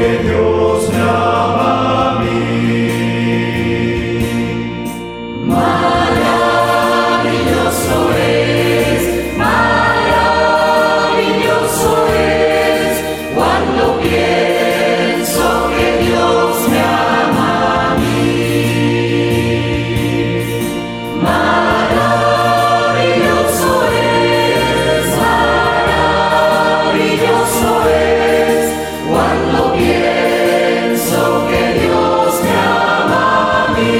Dios me ama a mí. Maravilloso es cuando pienso que Dios me ama a mí. Maravilloso es cuando pienso que Dios me ama a mí.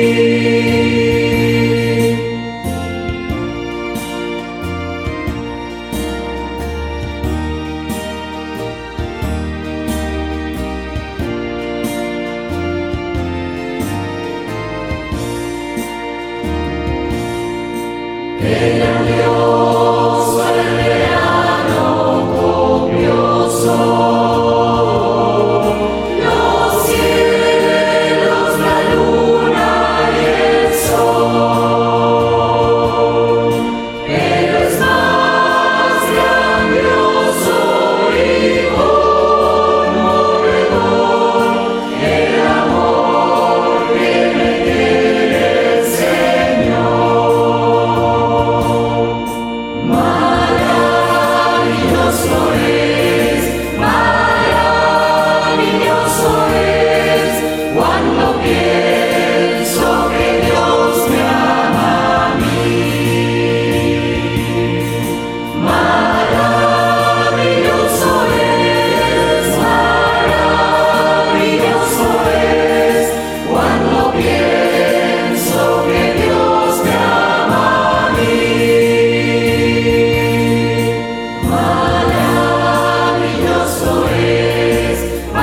El gran Dios soberano, copioso, los cielos, la luna y el sol, pero es más grandioso y conmovedor el amor que me tiene el Señor. Maravilloso es cuando pienso que Dios me ama a mí. Maravilloso es cuando pienso que Dios me ama a mí. Maravilloso es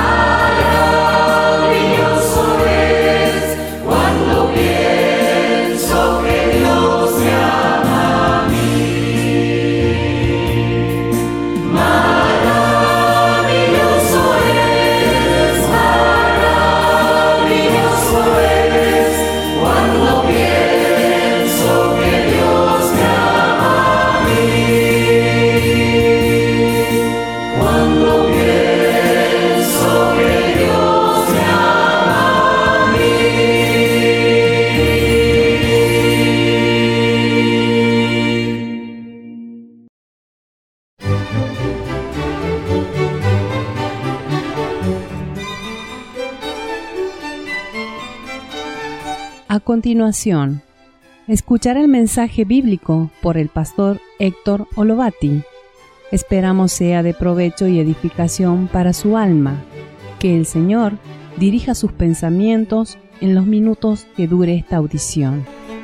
cuando pienso que Dios me ama a mí. Maravilloso es cuando pienso que Dios me ama a mí. Cuando pienso que Dios me ama a mí. A continuación, escuchar el mensaje bíblico por el pastor Héctor Olovati. Esperamos sea de provecho y edificación para su alma. Que el Señor dirija sus pensamientos en los minutos que dure esta audición.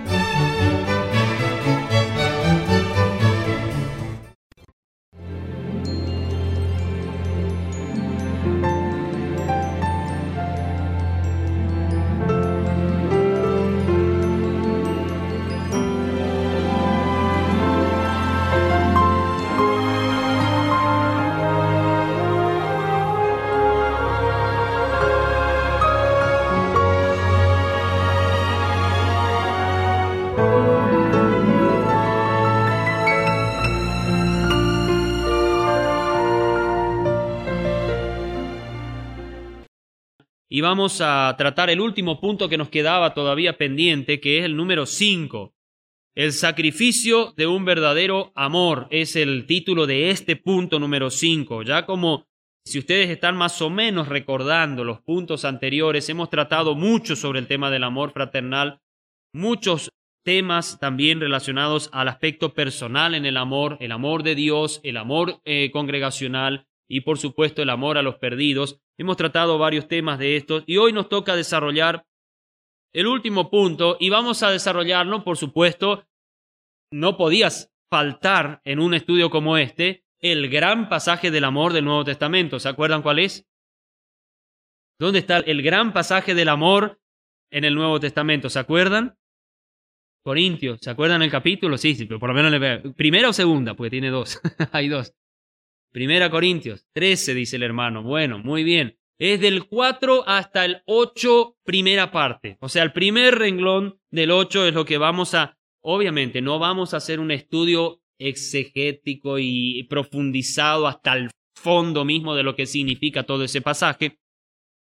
Y vamos a tratar el último punto que nos quedaba todavía pendiente, que es el número 5. El sacrificio de un verdadero amor es el título de este punto número 5. Ya como si ustedes están más o menos recordando los puntos anteriores, hemos tratado mucho sobre el tema del amor fraternal, muchos temas también relacionados al aspecto personal en el amor de Dios, el amor congregacional y por supuesto el amor a los perdidos. Hemos tratado varios temas de estos y hoy nos toca desarrollar el último punto y vamos a desarrollarlo, por supuesto, no podías faltar en un estudio como este, el gran pasaje del amor del Nuevo Testamento. ¿Se acuerdan cuál es? ¿Dónde está el gran pasaje del amor en el Nuevo Testamento? ¿Se acuerdan? Corintios, ¿se acuerdan el capítulo? Sí, pero por lo menos le veo. ¿Primera o segunda? Porque tiene dos. Hay dos. Primera Corintios 13, dice el hermano. Bueno, muy bien. Es del 4 hasta el 8, primera parte. O sea, el primer renglón del 8 es lo que vamos a... Obviamente, no vamos a hacer un estudio exegético y profundizado hasta el fondo mismo de lo que significa todo ese pasaje,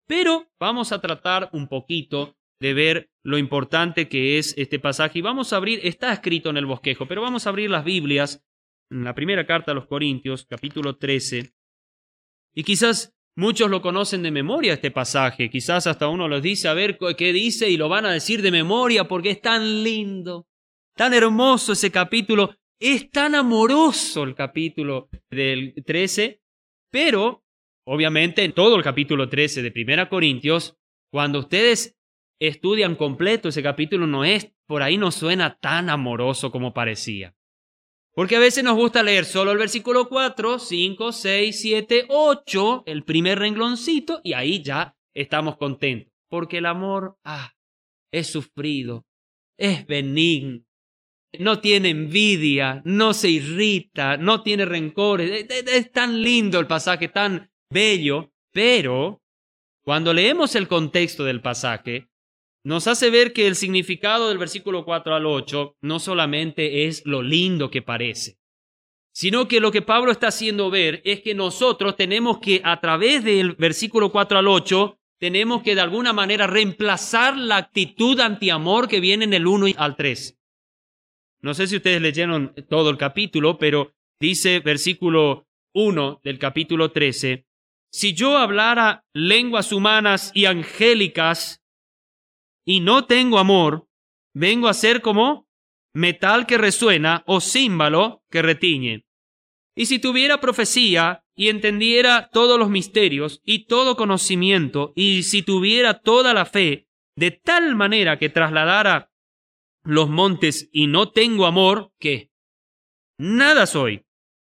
Pero vamos a tratar un poquito de ver lo importante que es este pasaje. Y vamos a abrir, está escrito en el bosquejo, pero vamos a abrir las Biblias en la primera carta a los Corintios, capítulo 13. Y quizás muchos lo conocen de memoria este pasaje. Quizás hasta uno les dice, a ver qué dice, y lo van a decir de memoria porque es tan lindo, tan hermoso ese capítulo. Es tan amoroso el capítulo del 13, pero obviamente en todo el capítulo 13 de 1 Corintios, cuando ustedes estudian completo ese capítulo, por ahí no suena tan amoroso como parecía. Porque a veces nos gusta leer solo el versículo 4, 5, 6, 7, 8, el primer rengloncito, y ahí ya estamos contentos. Porque el amor es sufrido, es benigno, no tiene envidia, no se irrita, no tiene rencores. Es tan lindo el pasaje, tan bello, pero cuando leemos el contexto del pasaje, nos hace ver que el significado del versículo 4 al 8 no solamente es lo lindo que parece, sino que lo que Pablo está haciendo ver es que nosotros tenemos que, a través del versículo 4 al 8, tenemos que de alguna manera reemplazar la actitud antiamor que viene en el 1 al 3. No sé si ustedes leyeron todo el capítulo, pero dice versículo 1 del capítulo 13, si yo hablara lenguas humanas y angélicas y no tengo amor, vengo a ser como metal que resuena o címbalo que retiñe. Y si tuviera profecía y entendiera todos los misterios y todo conocimiento, y si tuviera toda la fe, de tal manera que trasladara los montes y no tengo amor, ¿qué? Nada soy.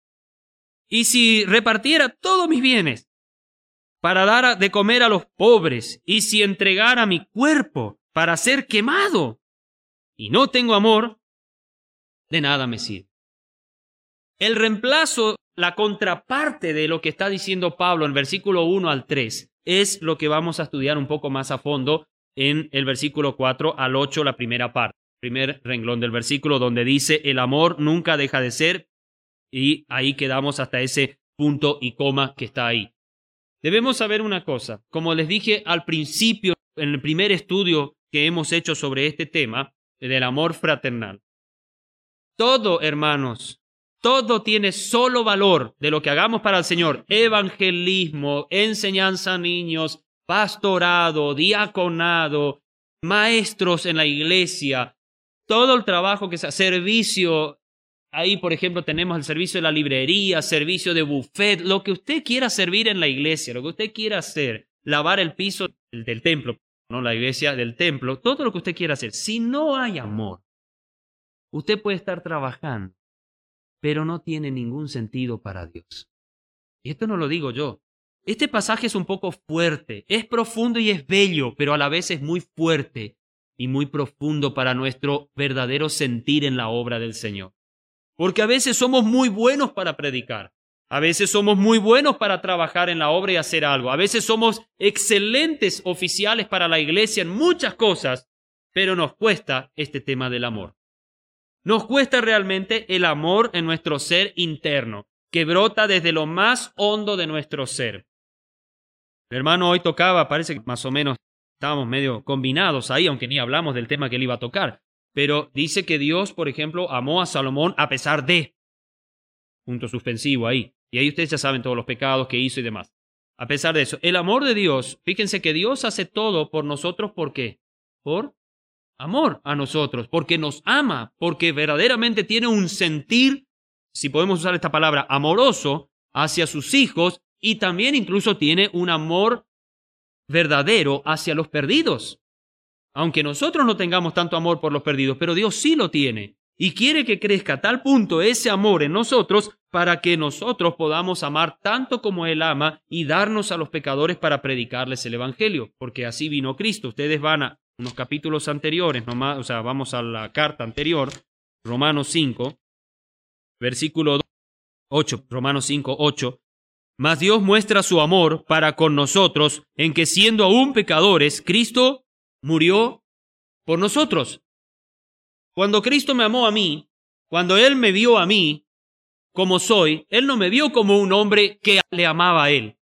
Y si repartiera todos mis bienes para dar de comer a los pobres, y si entregara mi cuerpo para ser quemado, y no tengo amor, de nada me sirve. El reemplazo, la contraparte de lo que está diciendo Pablo en versículo 1 al 3, es lo que vamos a estudiar un poco más a fondo en el versículo 4 al 8, la primera parte, primer renglón del versículo, donde dice, el amor nunca deja de ser, y ahí quedamos hasta ese punto y coma que está ahí. Debemos saber una cosa, como les dije al principio, en el primer estudio que hemos hecho sobre este tema del amor fraternal. Todo, hermanos, todo tiene solo valor de lo que hagamos para el Señor. Evangelismo, enseñanza a niños, pastorado, diaconado, maestros en la iglesia, todo el trabajo que sea, servicio. Ahí, por ejemplo, tenemos el servicio de la librería, servicio de buffet, lo que usted quiera servir en la iglesia, lo que usted quiera hacer, lavar el piso del templo, no la iglesia, del templo, todo lo que usted quiera hacer. Si no hay amor, usted puede estar trabajando, pero no tiene ningún sentido para Dios. Y esto no lo digo yo. Este pasaje es un poco fuerte, es profundo y es bello, pero a la vez es muy fuerte y muy profundo para nuestro verdadero sentir en la obra del Señor. Porque a veces somos muy buenos para predicar, a veces somos muy buenos para trabajar en la obra y hacer algo, a veces somos excelentes oficiales para la iglesia en muchas cosas, pero nos cuesta este tema del amor. Nos cuesta realmente el amor en nuestro ser interno, que brota desde lo más hondo de nuestro ser. El hermano hoy tocaba, parece que más o menos estábamos medio combinados ahí, aunque ni hablamos del tema que él iba a tocar. Pero dice que Dios, por ejemplo, amó a Salomón a pesar de, punto suspensivo ahí. Y ahí ustedes ya saben todos los pecados que hizo y demás. A pesar de eso, el amor de Dios, fíjense que Dios hace todo por nosotros, ¿por qué? Por amor a nosotros, porque nos ama, porque verdaderamente tiene un sentir, si podemos usar esta palabra, amoroso hacia sus hijos, y también incluso tiene un amor verdadero hacia los perdidos. Aunque nosotros no tengamos tanto amor por los perdidos, pero Dios sí lo tiene y quiere que crezca a tal punto ese amor en nosotros para que nosotros podamos amar tanto como Él ama y darnos a los pecadores para predicarles el Evangelio, porque así vino Cristo. Ustedes van a unos capítulos anteriores, vamos a la carta anterior, Romanos 5, versículo 8, Romanos 5, 8. Mas Dios muestra su amor para con nosotros en que siendo aún pecadores, Cristo murió por nosotros. Cuando Cristo me amó a mí, cuando Él me vio a mí como soy, Él no me vio como un hombre que le amaba a Él.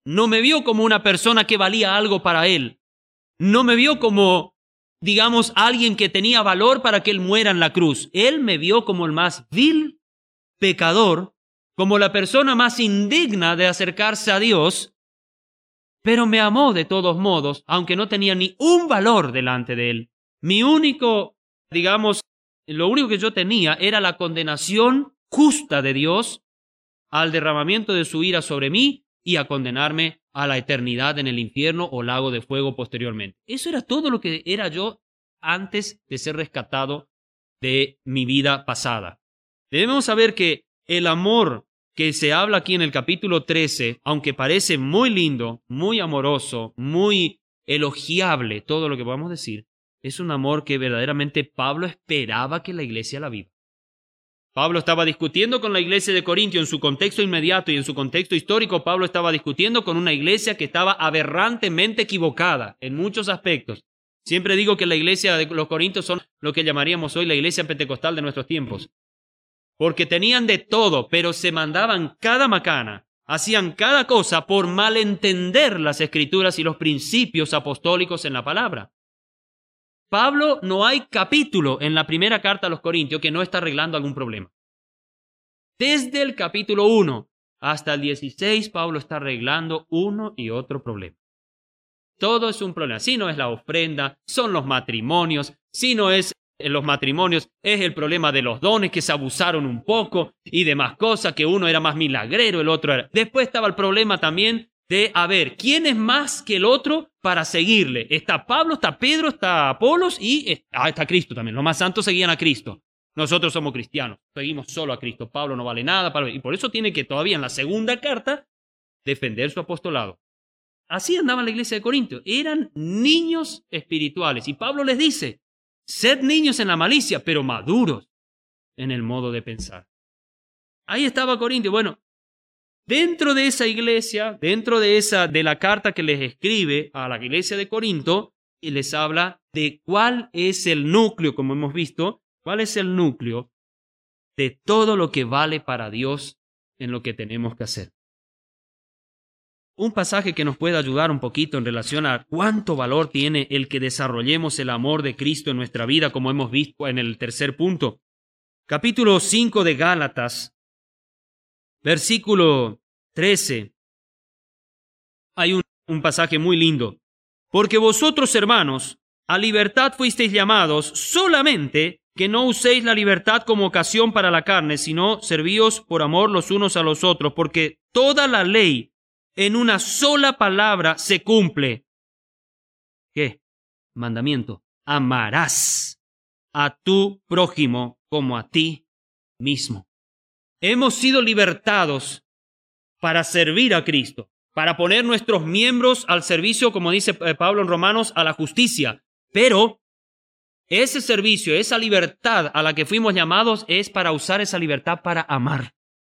No me vio como una persona que valía algo para Él. No me vio como, digamos, alguien que tenía valor para que Él muera en la cruz. Él me vio como el más vil pecador, como la persona más indigna de acercarse a Dios, pero me amó de todos modos, aunque no tenía ni un valor delante de Él. Mi único, digamos, lo único que yo tenía era la condenación justa de Dios al derramamiento de su ira sobre mí y a condenarme a la eternidad en el infierno o lago de fuego posteriormente. Eso era todo lo que era yo antes de ser rescatado de mi vida pasada. Debemos saber que el amor que se habla aquí en el capítulo 13, aunque parece muy lindo, muy amoroso, muy elogiable, todo lo que podamos decir, es un amor que verdaderamente Pablo esperaba que la iglesia la viva. Pablo estaba discutiendo con la iglesia de Corintio en su contexto inmediato y en su contexto histórico. Pablo estaba discutiendo con una iglesia que estaba aberrantemente equivocada en muchos aspectos. Siempre digo que la iglesia de los Corintios son lo que llamaríamos hoy la iglesia pentecostal de nuestros tiempos. Porque tenían de todo, pero se mandaban cada macana, hacían cada cosa por malentender las escrituras y los principios apostólicos en la palabra. Pablo, no hay capítulo en la primera carta a los Corintios que no está arreglando algún problema. Desde el capítulo 1 hasta el 16, Pablo está arreglando uno y otro problema. Todo es un problema. Si no es la ofrenda, son los matrimonios. Si no es los matrimonios, es el problema de los dones que se abusaron un poco y demás cosas, que uno era más milagrero, el otro era. Después estaba el problema también de, a ver, ¿quién es más que el otro para seguirle? Está Pablo, está Pedro, está Apolos y está Cristo también. Los más santos seguían a Cristo. Nosotros somos cristianos, seguimos solo a Cristo. Pablo no vale nada, y por eso tiene que todavía en la segunda carta defender su apostolado. Así andaba la iglesia de Corinto. Eran niños espirituales. Y Pablo les dice, sed niños en la malicia, pero maduros en el modo de pensar. Ahí estaba Corintio. Bueno, dentro de esa iglesia, dentro de la carta que les escribe a la iglesia de Corinto, y les habla de cuál es el núcleo, como hemos visto, cuál es el núcleo de todo lo que vale para Dios en lo que tenemos que hacer. Un pasaje que nos puede ayudar un poquito en relación a cuánto valor tiene el que desarrollemos el amor de Cristo en nuestra vida, como hemos visto en el tercer punto. Capítulo 5 de Gálatas, versículo 13. Hay un pasaje muy lindo. Porque vosotros, hermanos, a libertad fuisteis llamados, solamente que no uséis la libertad como ocasión para la carne, sino servíos por amor los unos a los otros, porque toda la ley en una sola palabra se cumple. ¿Qué? Mandamiento. Amarás a tu prójimo como a ti mismo. Hemos sido libertados para servir a Cristo, para poner nuestros miembros al servicio, como dice Pablo en Romanos, a la justicia. Pero ese servicio, esa libertad a la que fuimos llamados es para usar esa libertad para amar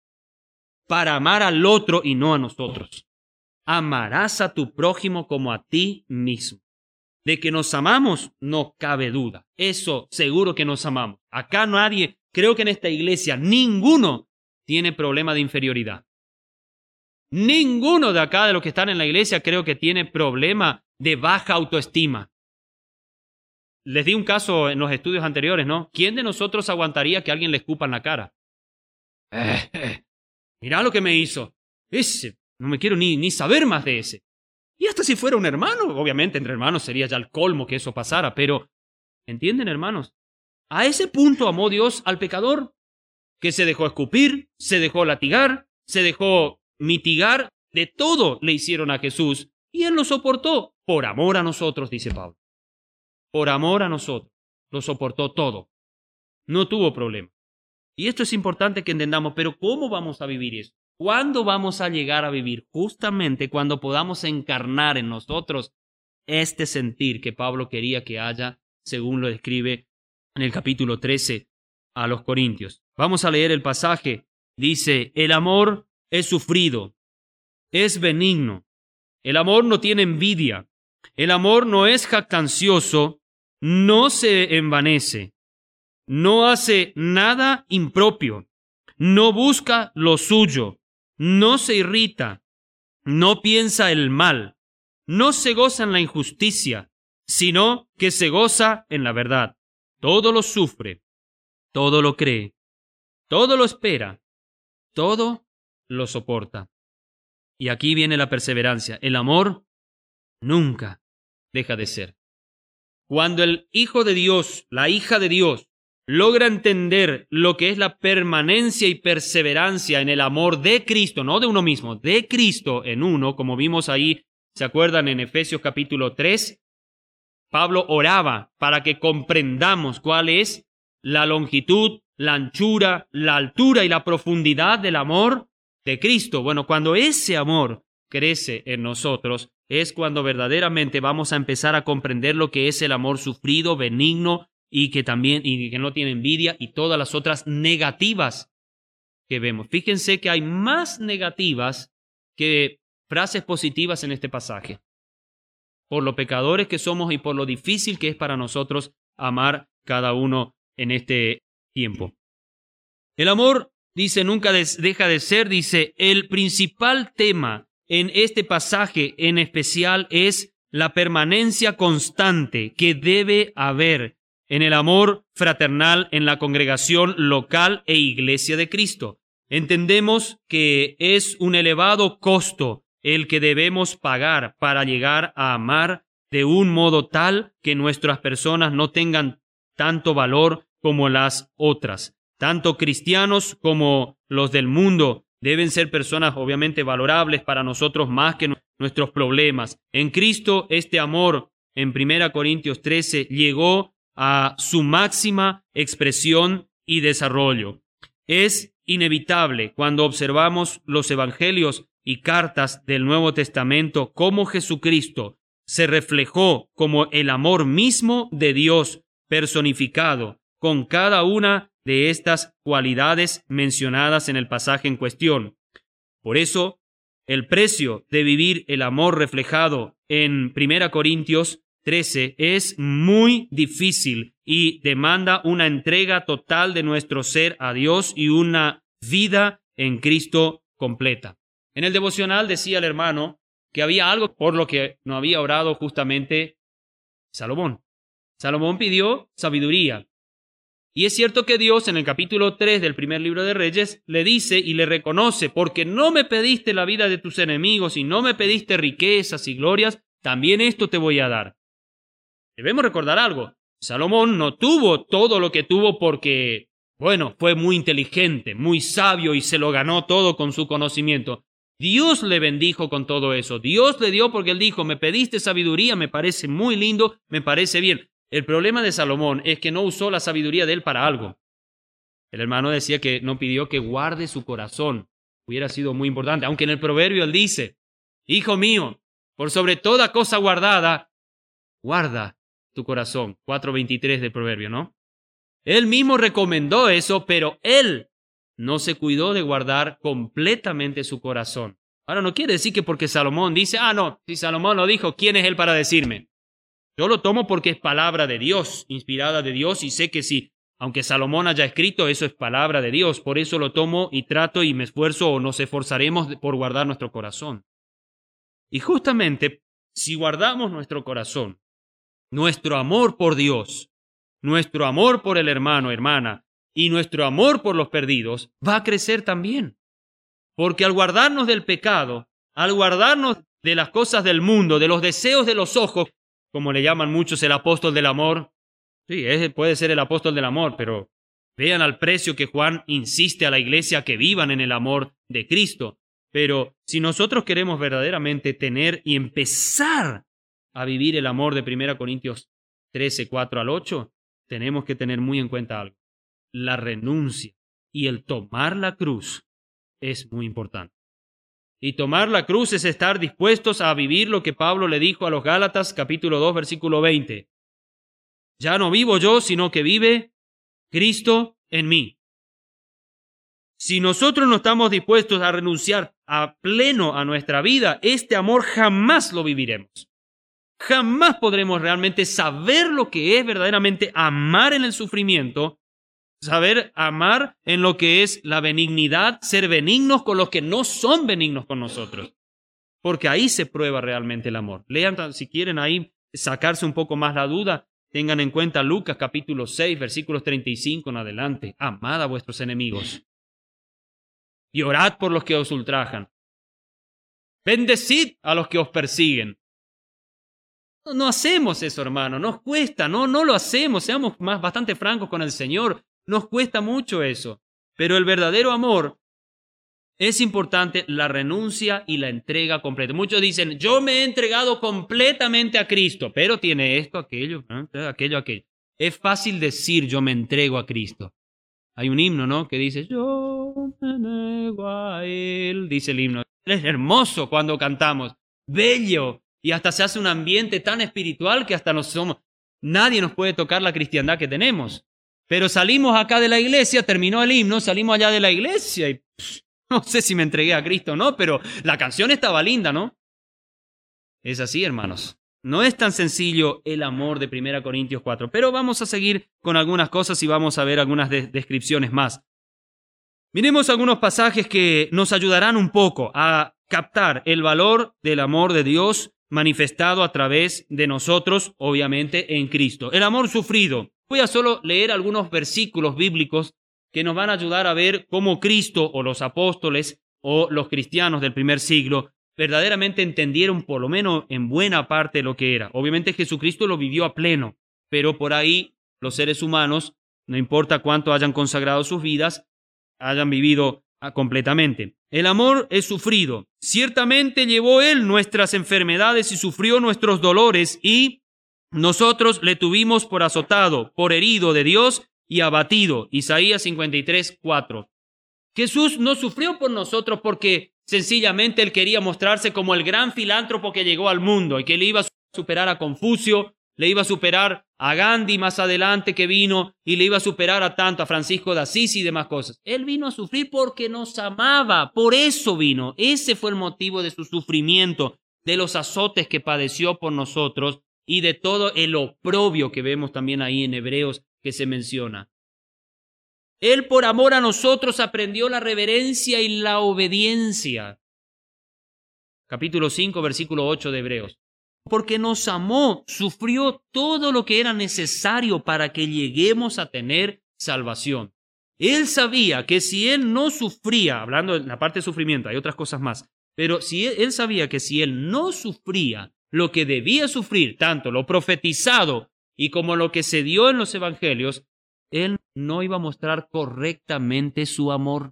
al otro y no a nosotros. Amarás a tu prójimo como a ti mismo. De que nos amamos, no cabe duda. Eso seguro que nos amamos. Acá nadie, creo que en esta iglesia, ninguno tiene problema de inferioridad. Ninguno de acá de los que están en la iglesia creo que tiene problema de baja autoestima. Les di un caso en los estudios anteriores, ¿no? ¿Quién de nosotros aguantaría que alguien le escupa en la cara? Mirá lo que me hizo. No me quiero ni saber más de ese. Y hasta si fuera un hermano, obviamente entre hermanos sería ya el colmo que eso pasara, pero ¿entienden, hermanos? A ese punto amó Dios al pecador, que se dejó escupir, se dejó latigar, se dejó mitigar, de todo le hicieron a Jesús, y Él lo soportó por amor a nosotros, dice Pablo. Por amor a nosotros, lo soportó todo. No tuvo problema. Y esto es importante que entendamos, pero ¿cómo vamos a vivir eso? ¿Cuándo vamos a llegar a vivir? Justamente cuando podamos encarnar en nosotros este sentir que Pablo quería que haya, según lo describe en el capítulo 13 a los Corintios. Vamos a leer el pasaje. Dice, el amor es sufrido, es benigno. El amor no tiene envidia. El amor no es jactancioso, no se envanece, no hace nada impropio, no busca lo suyo, no se irrita, no piensa el mal, no se goza en la injusticia, sino que se goza en la verdad. Todo lo sufre, todo lo cree, todo lo espera, todo lo soporta. Y aquí viene la perseverancia. El amor nunca deja de ser. Cuando el Hijo de Dios, la hija de Dios, logra entender lo que es la permanencia y perseverancia en el amor de Cristo, no de uno mismo, de Cristo en uno, como vimos ahí, ¿se acuerdan en Efesios capítulo 3? Pablo oraba para que comprendamos cuál es la longitud, la anchura, la altura y la profundidad del amor de Cristo. Bueno, cuando ese amor crece en nosotros, es cuando verdaderamente vamos a empezar a comprender lo que es el amor sufrido, benigno, y que no tiene envidia y todas las otras negativas que vemos. Fíjense que hay más negativas que frases positivas en este pasaje, por lo pecadores que somos y por lo difícil que es para nosotros amar cada uno en este tiempo. El amor, dice, nunca deja de ser, dice, el principal tema en este pasaje en especial es la permanencia constante que debe haber en el amor fraternal en la congregación local e iglesia de Cristo. Entendemos que es un elevado costo el que debemos pagar para llegar a amar de un modo tal que nuestras personas no tengan tanto valor como las otras. Tanto cristianos como los del mundo deben ser personas obviamente valorables para nosotros más que nuestros problemas. En Cristo este amor, en 1 Corintios 13, llegó a su máxima expresión y desarrollo. Es inevitable cuando observamos los evangelios y cartas del Nuevo Testamento cómo Jesucristo se reflejó como el amor mismo de Dios personificado con cada una de estas cualidades mencionadas en el pasaje en cuestión. Por eso, el precio de vivir el amor reflejado en 1 Corintios 13 es muy difícil y demanda una entrega total de nuestro ser a Dios y una vida en Cristo completa. En el devocional decía el hermano que había algo por lo que no había orado justamente Salomón. Salomón pidió sabiduría. Y es cierto que Dios en el capítulo 3 del primer libro de Reyes le dice y le reconoce, porque no me pediste la vida de tus enemigos y no me pediste riquezas y glorias, también esto te voy a dar. Debemos recordar algo. Salomón no tuvo todo lo que tuvo porque, fue muy inteligente, muy sabio y se lo ganó todo con su conocimiento. Dios le bendijo con todo eso. Dios le dio porque él dijo, me pediste sabiduría, me parece muy lindo, me parece bien. El problema de Salomón es que no usó la sabiduría de él para algo. El hermano decía que no pidió que guarde su corazón. Hubiera sido muy importante, aunque en el proverbio él dice, hijo mío, por sobre toda cosa guardada, guarda tu corazón. 4:23 del proverbio, ¿no? Él mismo recomendó eso, pero él no se cuidó de guardar completamente su corazón. Ahora no quiere decir que porque Salomón dice, no, si Salomón lo dijo, ¿quién es él para decirme? Yo lo tomo porque es palabra de Dios, inspirada de Dios, y sé que sí, aunque Salomón haya escrito, eso es palabra de Dios. Por eso lo tomo y trato y me esfuerzo o nos esforzaremos por guardar nuestro corazón. Y justamente, si guardamos nuestro corazón, nuestro amor por Dios, nuestro amor por el hermano, hermana, y nuestro amor por los perdidos, va a crecer también. Porque al guardarnos del pecado, al guardarnos de las cosas del mundo, de los deseos de los ojos, como le llaman muchos el apóstol del amor. Sí, puede ser el apóstol del amor, pero vean al precio que Juan insiste a la iglesia que vivan en el amor de Cristo. Pero si nosotros queremos verdaderamente tener y empezar a vivir el amor de 1 Corintios 13, 4 al 8, tenemos que tener muy en cuenta algo. La renuncia y el tomar la cruz es muy importante. Y tomar la cruz es estar dispuestos a vivir lo que Pablo le dijo a los Gálatas, capítulo 2, versículo 20. Ya no vivo yo, sino que vive Cristo en mí. Si nosotros no estamos dispuestos a renunciar a pleno a nuestra vida, este amor jamás lo viviremos. Jamás podremos realmente saber lo que es verdaderamente amar en el sufrimiento, saber amar en lo que es la benignidad, ser benignos con los que no son benignos con nosotros. porque ahí se prueba realmente el amor. Lean, si quieren ahí sacarse un poco más la duda, tengan en cuenta Lucas capítulo 6, versículos 35 en adelante. Amad a vuestros enemigos y orad por los que os ultrajan. Bendecid a los que os persiguen. No hacemos eso, hermano, nos cuesta, no lo hacemos, seamos bastante francos con el Señor, nos cuesta mucho eso. Pero el verdadero amor es importante la renuncia y la entrega completa. Muchos dicen, yo me he entregado completamente a Cristo, pero tiene esto, aquello. Es fácil decir, yo me entrego a Cristo. Hay un himno, ¿no?, que dice, yo me entrego a Él, dice el himno. Es hermoso cuando cantamos, bello, y hasta se hace un ambiente tan espiritual que hasta nadie nos puede tocar la cristiandad que tenemos. Pero salimos acá de la iglesia, terminó el himno, salimos allá de la iglesia y no sé si me entregué a Cristo o no, pero la canción estaba linda, ¿no? Es así, hermanos. No es tan sencillo el amor de 1 Corintios 4, pero vamos a seguir con algunas cosas y vamos a ver algunas descripciones más. Miremos algunos pasajes que nos ayudarán un poco a captar el valor del amor de Dios manifestado a través de nosotros, obviamente, en Cristo. El amor sufrido. Voy a solo leer algunos versículos bíblicos que nos van a ayudar a ver cómo Cristo o los apóstoles o los cristianos del primer siglo verdaderamente entendieron por lo menos en buena parte lo que era. Obviamente Jesucristo lo vivió a pleno, pero por ahí los seres humanos, no importa cuánto hayan consagrado sus vidas, hayan vivido completamente. El amor es sufrido. Ciertamente llevó Él nuestras enfermedades y sufrió nuestros dolores, y nosotros le tuvimos por azotado, por herido de Dios y abatido. Isaías 53:4. Jesús no sufrió por nosotros porque sencillamente Él quería mostrarse como el gran filántropo que llegó al mundo y que le iba a superar a Confucio, le iba a superar a Gandhi más adelante que vino y le iba a superar a Francisco de Asís y demás cosas. Él vino a sufrir porque nos amaba, por eso vino. Ese fue el motivo de su sufrimiento, de los azotes que padeció por nosotros y de todo el oprobio que vemos también ahí en Hebreos que se menciona. Él por amor a nosotros aprendió la reverencia y la obediencia. Capítulo 5, versículo 8 de Hebreos. Porque nos amó, sufrió todo lo que era necesario para que lleguemos a tener salvación. Él sabía que si Él no sufría, hablando en la parte de sufrimiento, hay otras cosas más, pero él sabía que si Él no sufría lo que debía sufrir, tanto lo profetizado y como lo que se dio en los evangelios, Él no iba a mostrar correctamente su amor.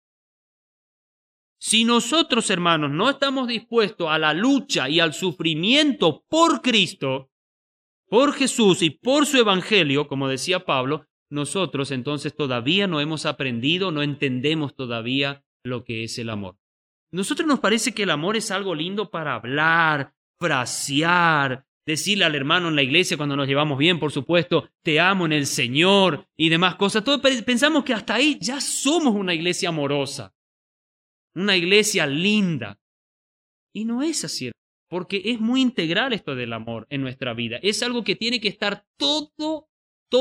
Si nosotros, hermanos, no estamos dispuestos a la lucha y al sufrimiento por Cristo, por Jesús y por su evangelio, como decía Pablo, nosotros entonces todavía no hemos aprendido, no entendemos todavía lo que es el amor. Nosotros nos parece que el amor es algo lindo para hablar, frasear, decirle al hermano en la iglesia cuando nos llevamos bien, por supuesto, te amo en el Señor y demás cosas. Todos pensamos que hasta ahí ya somos una iglesia amorosa, una iglesia linda. Y no es así, porque es muy integral esto del amor en nuestra vida. Es algo que tiene que estar todo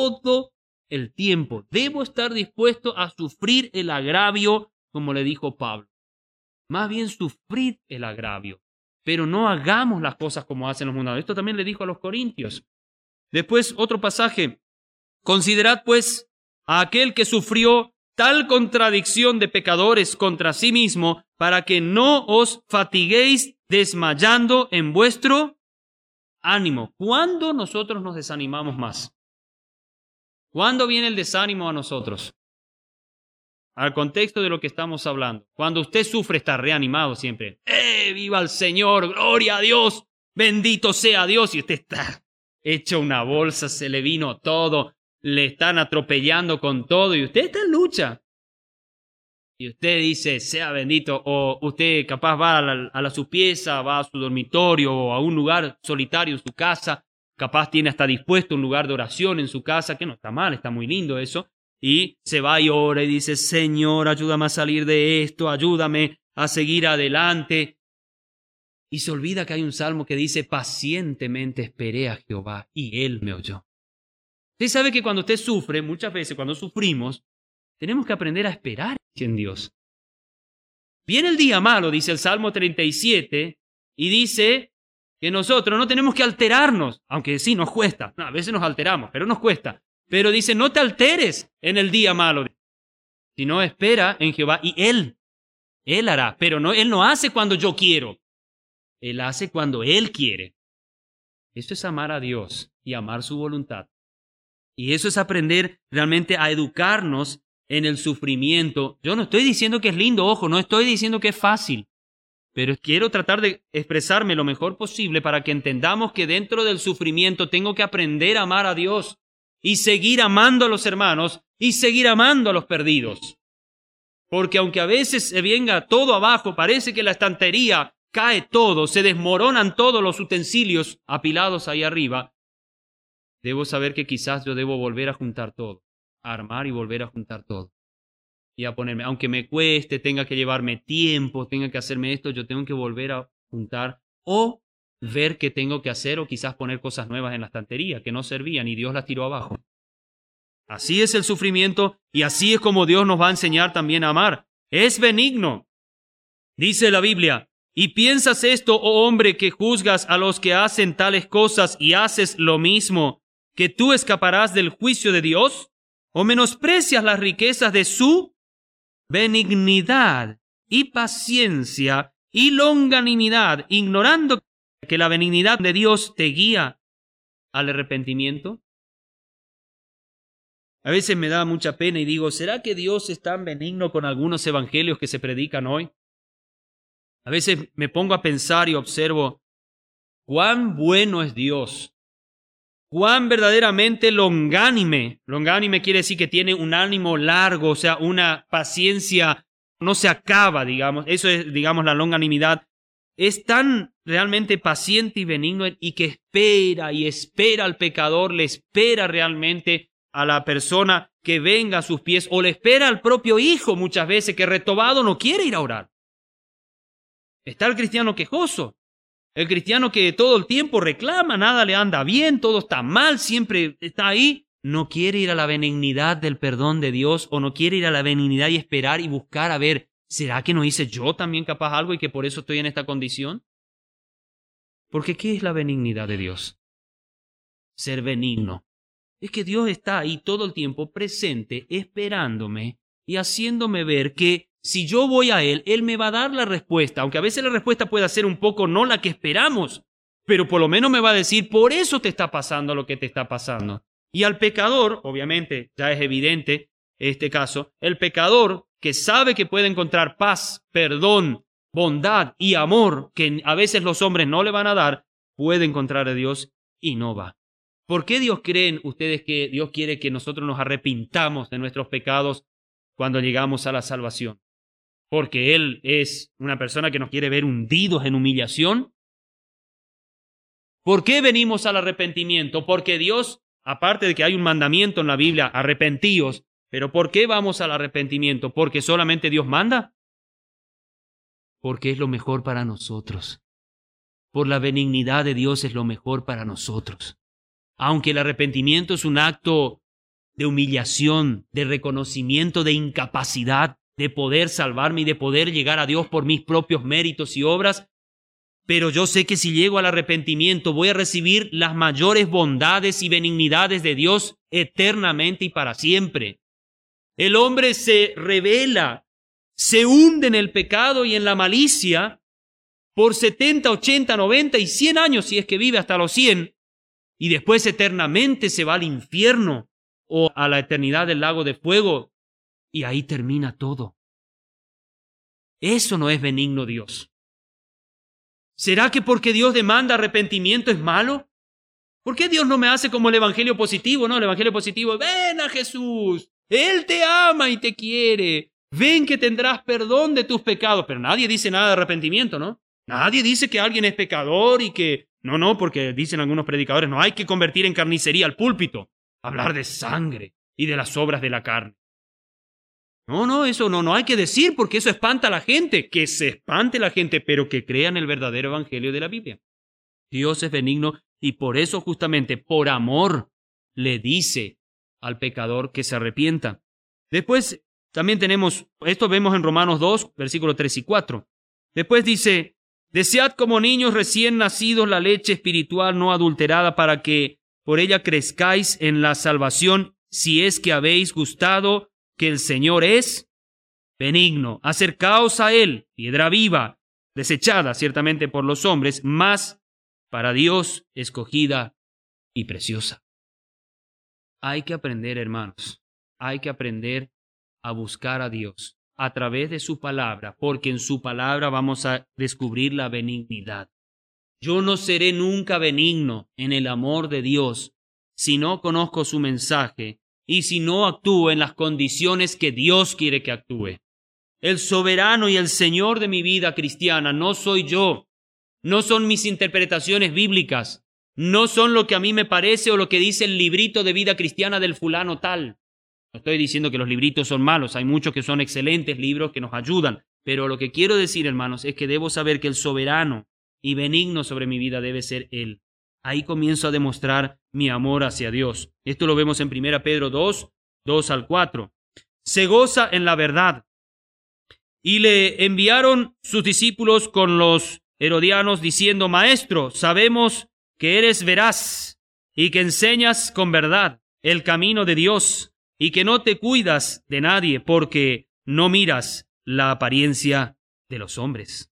el tiempo. Debo estar dispuesto a sufrir el agravio, como le dijo Pablo. Más bien sufrir el agravio. Pero no hagamos las cosas como hacen los mundanos. Esto también le dijo a los corintios. Después, otro pasaje. Considerad, pues, a aquel que sufrió tal contradicción de pecadores contra sí mismo, para que no os fatiguéis desmayando en vuestro ánimo. ¿Cuándo nosotros nos desanimamos más? ¿Cuándo viene el desánimo a nosotros? Al contexto de lo que estamos hablando. Cuando usted sufre, está reanimado siempre. ¡Viva el Señor! ¡Gloria a Dios! ¡Bendito sea Dios! Y usted está hecho una bolsa, se le vino todo, le están atropellando con todo y usted está en lucha. Y usted dice, sea bendito, o usted capaz va a su pieza, va a su dormitorio o a un lugar solitario en su casa, capaz tiene hasta dispuesto un lugar de oración en su casa, que no está mal, está muy lindo eso, y se va y ora y dice, Señor, ayúdame a salir de esto, ayúdame a seguir adelante. Y se olvida que hay un salmo que dice, pacientemente esperé a Jehová y Él me oyó. Usted sabe que cuando usted sufre, muchas veces cuando sufrimos, tenemos que aprender a esperar en Dios. Viene el día malo, dice el Salmo 37, y dice que nosotros no tenemos que alterarnos, aunque sí nos cuesta. No, a veces nos alteramos, pero nos cuesta. Pero dice, no te alteres en el día malo, sino espera en Jehová y Él hará. Pero no, Él no hace cuando yo quiero. Él hace cuando Él quiere. Eso es amar a Dios y amar su voluntad. Y eso es aprender realmente a educarnos en el sufrimiento. Yo no estoy diciendo que es lindo, ojo, no estoy diciendo que es fácil. Pero quiero tratar de expresarme lo mejor posible para que entendamos que dentro del sufrimiento tengo que aprender a amar a Dios y seguir amando a los hermanos y seguir amando a los perdidos. Porque aunque a veces se venga todo abajo, parece que la estantería cae todo, se desmoronan todos los utensilios apilados ahí arriba, debo saber que quizás yo debo volver a juntar todo, a armar y volver a juntar todo. Y a ponerme, aunque me cueste, tenga que llevarme tiempo, tenga que hacerme esto, yo tengo que volver a juntar o ver qué tengo que hacer o quizás poner cosas nuevas en la estantería que no servían y Dios las tiró abajo. Así es el sufrimiento y así es como Dios nos va a enseñar también a amar. Es benigno. Dice la Biblia, ¿y piensas esto, oh hombre, que juzgas a los que hacen tales cosas y haces lo mismo, que tú escaparás del juicio de Dios? ¿O menosprecias las riquezas de su benignidad y paciencia y longanimidad, ignorando que la benignidad de Dios te guía al arrepentimiento? A veces me da mucha pena y digo, ¿será que Dios es tan benigno con algunos evangelios que se predican hoy? A veces me pongo a pensar y observo cuán bueno es Dios, cuán verdaderamente longánime. Longánime quiere decir que tiene un ánimo largo, o sea, una paciencia, no se acaba, digamos. Eso es, digamos, la longanimidad. Es tan realmente paciente y benigno y que espera y espera al pecador, le espera realmente a la persona que venga a sus pies o le espera al propio hijo muchas veces que retobado no quiere ir a orar. Está el cristiano quejoso, el cristiano que todo el tiempo reclama, nada le anda bien, todo está mal, siempre está ahí. No quiere ir a la benignidad del perdón de Dios o no quiere ir a la benignidad y esperar y buscar a ver, ¿será que no hice yo también capaz algo y que por eso estoy en esta condición? Porque ¿qué es la benignidad de Dios? Ser benigno. Es que Dios está ahí todo el tiempo presente, esperándome y haciéndome ver que si yo voy a Él, Él me va a dar la respuesta, aunque a veces la respuesta pueda ser un poco no la que esperamos, pero por lo menos me va a decir, por eso te está pasando lo que te está pasando. Y al pecador, obviamente, ya es evidente este caso, el pecador que sabe que puede encontrar paz, perdón, bondad y amor que a veces los hombres no le van a dar, puede encontrar a Dios y no va. ¿Por qué Dios creen ustedes que Dios quiere que nosotros nos arrepintamos de nuestros pecados cuando llegamos a la salvación? ¿Porque Él es una persona que nos quiere ver hundidos en humillación? ¿Por qué venimos al arrepentimiento? Porque Dios, aparte de que hay un mandamiento en la Biblia, arrepentíos, pero ¿por qué vamos al arrepentimiento? ¿Porque solamente Dios manda? Porque es lo mejor para nosotros. Por la benignidad de Dios es lo mejor para nosotros. Aunque el arrepentimiento es un acto de humillación, de reconocimiento de incapacidad, de poder salvarme y de poder llegar a Dios por mis propios méritos y obras, pero yo sé que si llego al arrepentimiento voy a recibir las mayores bondades y benignidades de Dios eternamente y para siempre. El hombre se rebela, se hunde en el pecado y en la malicia por 70, 80, 90 y 100 años si es que vive hasta los 100, y después eternamente se va al infierno o a la eternidad del lago de fuego, y ahí termina todo. Eso no es benigno Dios. ¿Será que porque Dios demanda arrepentimiento es malo? ¿Por qué Dios no me hace como el evangelio positivo? No, el evangelio positivo, ven a Jesús, Él te ama y te quiere, ven que tendrás perdón de tus pecados, pero nadie dice nada de arrepentimiento, ¿no? Nadie dice que alguien es pecador y que, no, porque dicen algunos predicadores, no hay que convertir en carnicería al púlpito, hablar de sangre y de las obras de la carne. No, eso no hay que decir porque eso espanta a la gente, que se espante la gente, pero que crean el verdadero evangelio de la Biblia. Dios es benigno y por eso justamente, por amor, le dice al pecador que se arrepienta. Después también tenemos, esto vemos en Romanos 2, versículos 3 y 4. Después dice, Desead como niños recién nacidos la leche espiritual no adulterada para que por ella crezcáis en la salvación, si es que habéis gustado que el Señor es benigno. Acercaos a Él, piedra viva, desechada ciertamente por los hombres, mas para Dios escogida y preciosa. Hay que aprender, hermanos, hay que aprender a buscar a Dios a través de su palabra, porque en su palabra vamos a descubrir la benignidad. Yo no seré nunca benigno en el amor de Dios si no conozco su mensaje y si no actúo en las condiciones que Dios quiere que actúe. El soberano y el Señor de mi vida cristiana no soy yo, no son mis interpretaciones bíblicas, no son lo que a mí me parece o lo que dice el librito de vida cristiana del fulano tal. No estoy diciendo que los libritos son malos, hay muchos que son excelentes libros que nos ayudan, pero lo que quiero decir, hermanos, es que debo saber que el soberano y benigno sobre mi vida debe ser Él. Ahí comienzo a demostrar mi amor hacia Dios. Esto lo vemos en 1 Pedro 2, 2 al 4. Se goza en la verdad. Y le enviaron sus discípulos con los herodianos diciendo: Maestro, sabemos que eres veraz y que enseñas con verdad el camino de Dios y que no te cuidas de nadie porque no miras la apariencia de los hombres.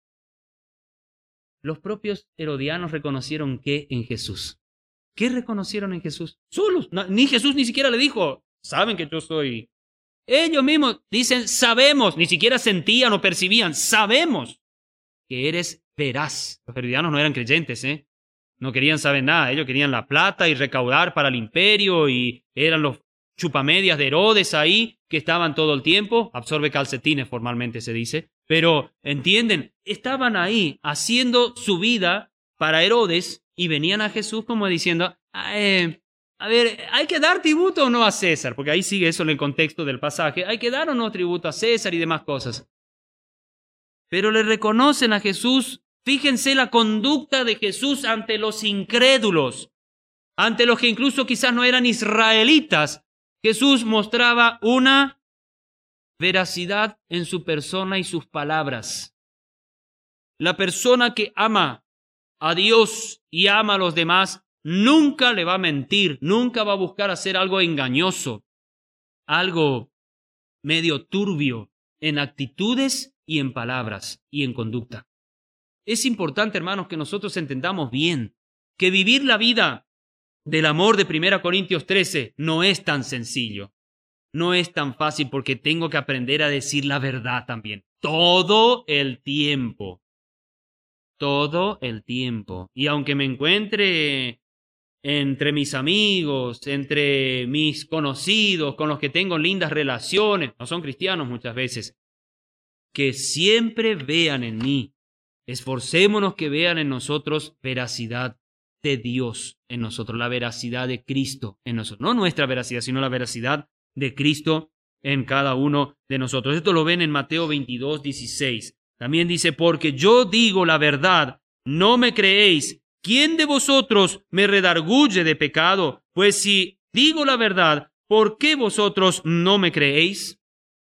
Los propios herodianos reconocieron ¿qué en Jesús? ¿Qué reconocieron en Jesús? Solos. Ni Jesús ni siquiera le dijo, saben que yo soy. Ellos mismos dicen, sabemos, ni siquiera sentían o percibían, sabemos que eres veraz. Los herodianos no eran creyentes, no querían saber nada. Ellos querían la plata y recaudar para el imperio y eran los chupamedias de Herodes ahí que estaban todo el tiempo. Absorbe calcetines formalmente se dice. Pero, ¿entienden? Estaban ahí haciendo su vida para Herodes y venían a Jesús como diciendo, a ver, ¿hay que dar tributo o no a César? Porque ahí sigue eso en el contexto del pasaje. ¿Hay que dar o no tributo a César y demás cosas? Pero le reconocen a Jesús. Fíjense la conducta de Jesús ante los incrédulos, ante los que incluso quizás no eran israelitas. Jesús mostraba una veracidad en su persona y sus palabras. La persona que ama a Dios y ama a los demás nunca le va a mentir, nunca va a buscar hacer algo engañoso, algo medio turbio en actitudes y en palabras y en conducta. Es importante, hermanos, que nosotros entendamos bien que vivir la vida del amor de 1 Corintios 13 no es tan sencillo. No es tan fácil porque tengo que aprender a decir la verdad también. Todo el tiempo. Todo el tiempo. Y aunque me encuentre entre mis amigos, entre mis conocidos, con los que tengo lindas relaciones, no son cristianos muchas veces, que siempre vean en mí, esforcémonos que vean en nosotros veracidad de Dios en nosotros, la veracidad de Cristo en nosotros. No nuestra veracidad, sino la veracidad de Cristo en cada uno de nosotros. Esto lo ven en Mateo 22, 16. También dice, porque yo digo la verdad, no me creéis. ¿Quién de vosotros me redarguye de pecado? Pues si digo la verdad, ¿por qué vosotros no me creéis?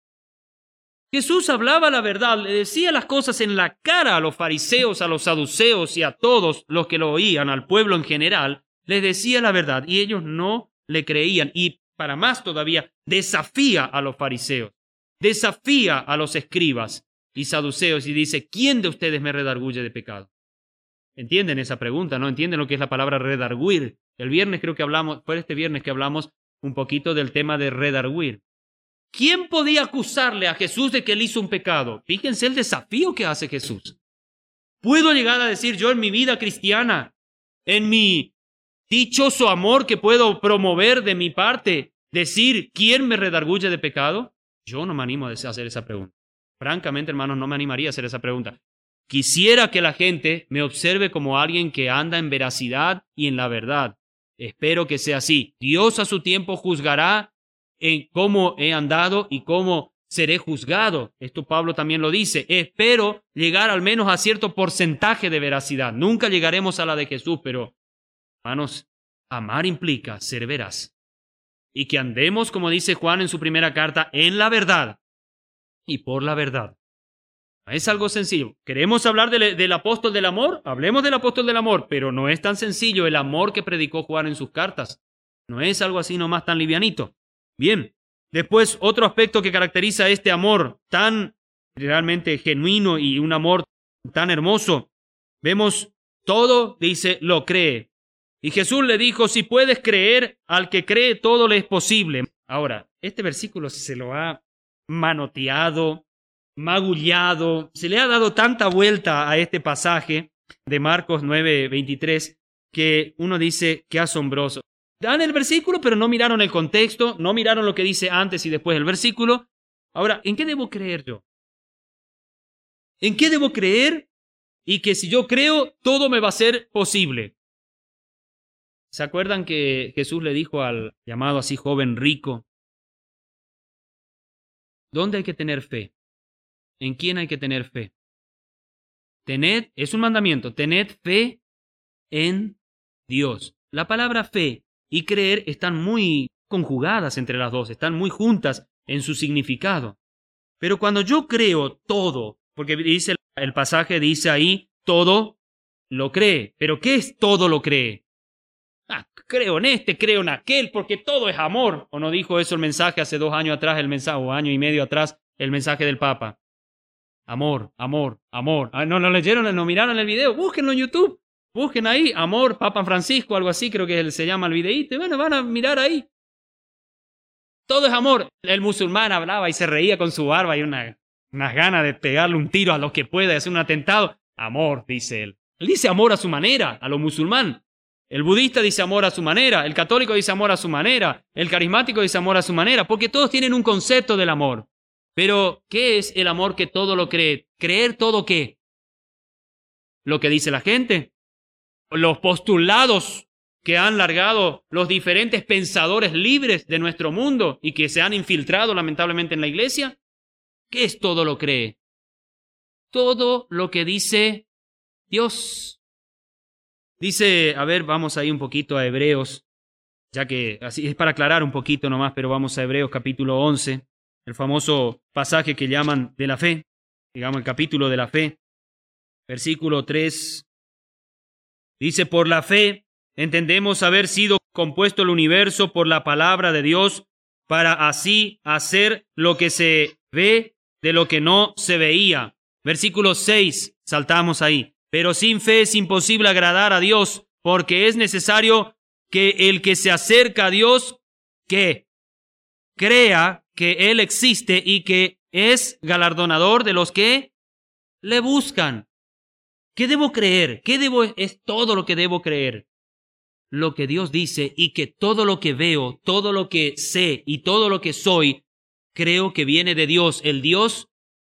Jesús hablaba la verdad, le decía las cosas en la cara a los fariseos, a los saduceos y a todos los que lo oían, al pueblo en general, les decía la verdad y ellos no le creían. Y para más todavía, desafía a los fariseos, desafía a los escribas y saduceos y dice, ¿quién de ustedes me redarguye de pecado? ¿Entienden esa pregunta? ¿No entienden lo que es la palabra redarguir? El viernes creo que hablamos, fue este viernes que hablamos un poquito del tema de redarguir. ¿Quién podía acusarle a Jesús de que él hizo un pecado? Fíjense el desafío que hace Jesús. ¿Puedo llegar a decir yo en mi vida cristiana, en mi dichoso amor que puedo promover de mi parte, decir quién me redarguye de pecado? Yo no me animo a hacer esa pregunta. Francamente, hermanos, no me animaría a hacer esa pregunta. Quisiera que la gente me observe como alguien que anda en veracidad y en la verdad. Espero que sea así. Dios a su tiempo juzgará en cómo he andado y cómo seré juzgado. Esto Pablo también lo dice. Espero llegar al menos a cierto porcentaje de veracidad. Nunca llegaremos a la de Jesús, pero, hermanos, amar implica ser veraz. Y que andemos, como dice Juan en su primera carta, en la verdad y por la verdad. Es algo sencillo. ¿Queremos hablar del apóstol del amor? Hablemos del apóstol del amor, pero no es tan sencillo el amor que predicó Juan en sus cartas. No es algo así nomás tan livianito. Bien, después otro aspecto que caracteriza este amor tan realmente genuino y un amor tan hermoso. Vemos todo, dice, lo cree. Y Jesús le dijo, si puedes creer, al que cree todo le es posible. Ahora, este versículo se lo ha manoteado, magullado, se le ha dado tanta vuelta a este pasaje de Marcos 9:23 que uno dice, qué asombroso. Dan el versículo, pero no miraron el contexto, no miraron lo que dice antes y después del versículo. Ahora, ¿en qué debo creer yo? ¿En qué debo creer? Y que si yo creo, todo me va a ser posible. ¿Se acuerdan que Jesús le dijo al llamado así joven rico? ¿Dónde hay que tener fe? ¿En quién hay que tener fe? Tened, es un mandamiento, tened fe en Dios. La palabra fe y creer están muy conjugadas entre las dos, están muy juntas en su significado. Pero cuando yo creo todo, porque dice el pasaje, dice ahí, todo lo cree. ¿Pero qué es todo lo cree? Creo en este, creo en aquel, porque todo es amor. ¿O no dijo eso el mensaje hace 2 años atrás, el mensaje, o año y medio atrás, el mensaje del Papa? Amor, amor, amor. ¿No lo leyeron, no miraron el video? Búsquenlo en YouTube. Busquen ahí, amor, Papa Francisco, algo así, creo que se llama el videíto. Bueno, van a mirar ahí. Todo es amor. El musulmán hablaba y se reía con su barba y unas ganas de pegarle un tiro a los que pueda y hacer un atentado. Amor, dice él. Él dice amor a su manera, a lo musulmán. El budista dice amor a su manera, el católico dice amor a su manera, el carismático dice amor a su manera, porque todos tienen un concepto del amor. Pero, ¿qué es el amor que todo lo cree? ¿Creer todo qué? ¿Lo que dice la gente? ¿Los postulados que han largado los diferentes pensadores libres de nuestro mundo y que se han infiltrado lamentablemente en la iglesia? ¿Qué es todo lo cree? Todo lo que dice Dios. Dice, a ver, vamos ahí un poquito a Hebreos, ya que así es para aclarar un poquito nomás, pero vamos a Hebreos capítulo 11, el famoso pasaje que llaman de la fe, digamos el capítulo de la fe, versículo 3. Dice, por la fe entendemos haber sido compuesto el universo por la palabra de Dios para así hacer lo que se ve de lo que no se veía. Versículo 6, saltamos ahí. Pero sin fe es imposible agradar a Dios, porque es necesario que el que se acerca a Dios, que crea que Él existe y que es galardonador de los que le buscan. ¿Qué debo creer? Es todo lo que debo creer. Lo que Dios dice y que todo lo que veo, todo lo que sé y todo lo que soy, creo que viene de Dios, el Dios